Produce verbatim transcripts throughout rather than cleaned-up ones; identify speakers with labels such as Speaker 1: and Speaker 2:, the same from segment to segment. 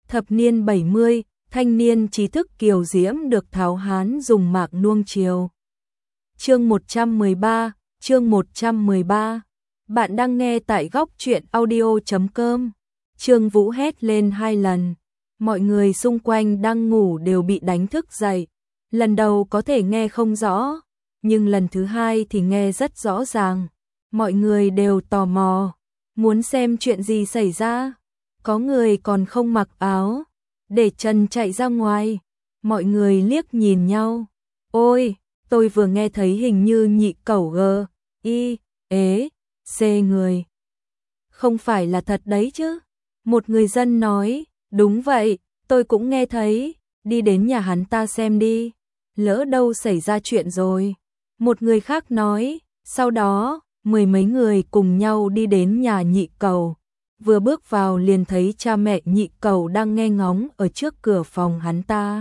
Speaker 1: Thập niên bảy mươi, thanh niên trí thức kiều diễm được Tháo Hán dùng mạc nuông chiều. Chương một trăm mười ba, chương một trăm mười ba. Bạn đang nghe tại góc truyện audio chấm com. Trương Vũ hét lên hai lần. Mọi người xung quanh đang ngủ đều bị đánh thức dậy. Lần đầu có thể nghe không rõ, nhưng lần thứ hai thì nghe rất rõ ràng. Mọi người đều tò mò, muốn xem chuyện gì xảy ra. Có người còn không mặc áo, để chân chạy ra ngoài. Mọi người liếc nhìn nhau. Ôi, tôi vừa nghe thấy hình như nhị cẩu g, y, ế, c người. Không phải là thật đấy chứ? Một người dân nói, đúng vậy, tôi cũng nghe thấy, đi đến nhà hắn ta xem đi, lỡ đâu xảy ra chuyện rồi. Một người khác nói, sau đó, mười mấy người cùng nhau đi đến nhà nhị cẩu. Vừa bước vào liền thấy cha mẹ nhị cẩu đang nghe ngóng ở trước cửa phòng hắn ta.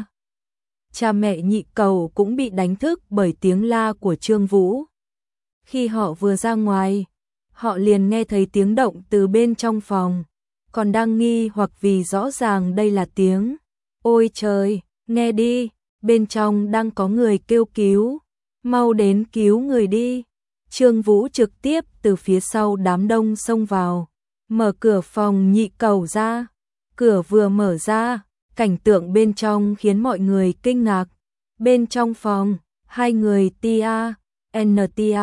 Speaker 1: Cha mẹ nhị cẩu cũng bị đánh thức bởi tiếng la của Trương Vũ. Khi họ vừa ra ngoài, họ liền nghe thấy tiếng động từ bên trong phòng, còn đang nghi hoặc vì rõ ràng đây là tiếng. Ôi trời, nghe đi, bên trong đang có người kêu cứu, mau đến cứu người đi. Trương Vũ trực tiếp từ phía sau đám đông xông vào, mở cửa phòng nhị cẩu ra. Cửa vừa mở ra, cảnh tượng bên trong khiến mọi người kinh ngạc. Bên trong phòng, hai người tia, en tia,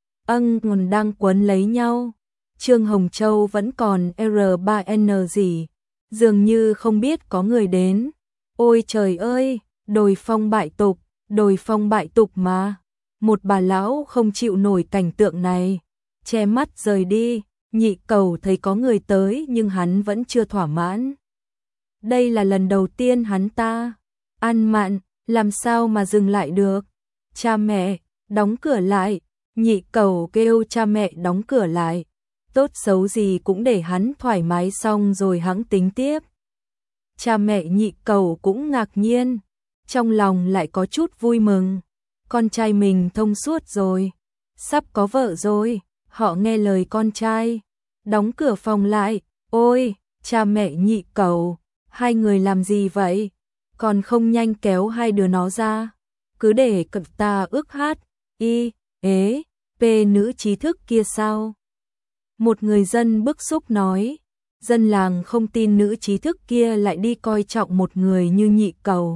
Speaker 1: ân còn đang quấn lấy nhau. Trương Hồng Châu vẫn còn R ba N gì, dường như không biết có người đến. Ôi trời ơi, đồi phong bại tục, đồi phong bại tục mà. Một bà lão không chịu nổi cảnh tượng này, che mắt rời đi. Nhị cẩu thấy có người tới nhưng hắn vẫn chưa thỏa mãn. Đây là lần đầu tiên hắn ta ăn mặn, làm sao mà dừng lại được. Cha mẹ, đóng cửa lại. Nhị cẩu kêu cha mẹ đóng cửa lại. Tốt xấu gì cũng để hắn thoải mái xong rồi hẵng tính tiếp. Cha mẹ nhị cẩu cũng ngạc nhiên, trong lòng lại có chút vui mừng. Con trai mình thông suốt rồi, sắp có vợ rồi. Họ nghe lời con trai, đóng cửa phòng lại. Ôi, cha mẹ nhị cẩu, hai người làm gì vậy? Còn không nhanh kéo hai đứa nó ra, cứ để cậu ta ước hát, y, ế, p nữ trí thức kia sao? Một người dân bức xúc nói, dân làng không tin nữ trí thức kia lại đi coi trọng một người như nhị cẩu.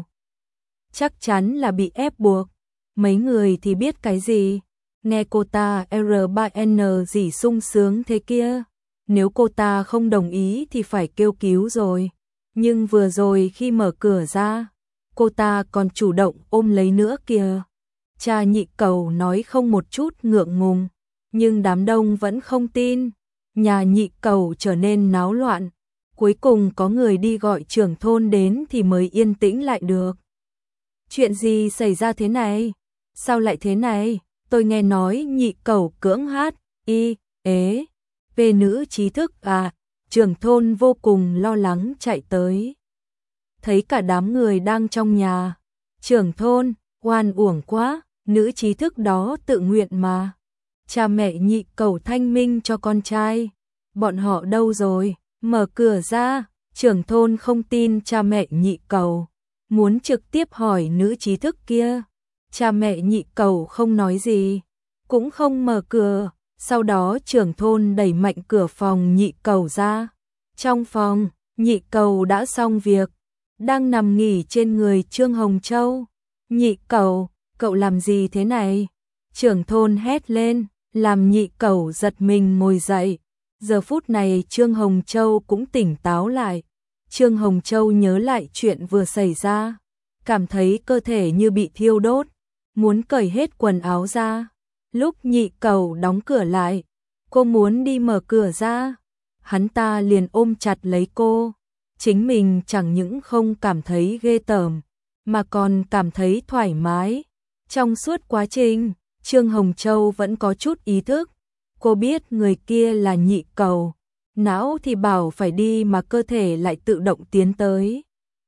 Speaker 1: Chắc chắn là bị ép buộc, mấy người thì biết cái gì? Nghe cô ta R ba N gì sung sướng thế kia, nếu cô ta không đồng ý thì phải kêu cứu rồi. Nhưng vừa rồi khi mở cửa ra, cô ta còn chủ động ôm lấy nữa kìa. Cha nhị cẩu nói không một chút ngượng ngùng, nhưng đám đông vẫn không tin. Nhà nhị cẩu trở nên náo loạn, cuối cùng có người đi gọi trưởng thôn đến thì mới yên tĩnh lại được. Chuyện gì xảy ra thế này? Sao lại thế này? Tôi nghe nói nhị cẩu cưỡng hát, y, ế, về nữ trí thức à? Trưởng thôn vô cùng lo lắng chạy tới. Thấy cả đám người đang trong nhà. Trưởng thôn, oan uổng quá, nữ trí thức đó tự nguyện mà. Cha mẹ nhị cẩu thanh minh cho con trai. Bọn họ đâu rồi? Mở cửa ra. Trưởng thôn không tin cha mẹ nhị cẩu, muốn trực tiếp hỏi nữ trí thức kia. Cha mẹ nhị cẩu không nói gì, cũng không mở cửa. Sau đó trưởng thôn đẩy mạnh cửa phòng nhị cẩu ra. Trong phòng, nhị cẩu đã xong việc, đang nằm nghỉ trên người Trương Hồng Châu. Nhị cẩu, cậu làm gì thế này? Trưởng thôn hét lên, làm nhị cẩu giật mình ngồi dậy. Giờ phút này Trương Hồng Châu cũng tỉnh táo lại. Trương Hồng Châu nhớ lại chuyện vừa xảy ra, cảm thấy cơ thể như bị thiêu đốt, muốn cởi hết quần áo ra. Lúc nhị cẩu đóng cửa lại, cô muốn đi mở cửa ra, hắn ta liền ôm chặt lấy cô. Chính mình chẳng những không cảm thấy ghê tởm, mà còn cảm thấy thoải mái. Trong suốt quá trình, Trương Hồng Châu vẫn có chút ý thức. Cô biết người kia là nhị cẩu, não thì bảo phải đi mà cơ thể lại tự động tiến tới.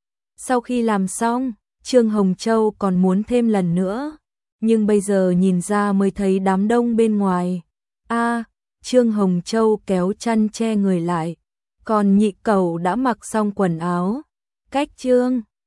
Speaker 1: Sau khi làm xong, Trương Hồng Châu còn muốn thêm lần nữa, nhưng bây giờ nhìn ra mới thấy đám đông bên ngoài. A, Trương Hồng Châu kéo chăn che người lại, còn nhị cẩu đã mặc xong quần áo, Cách chương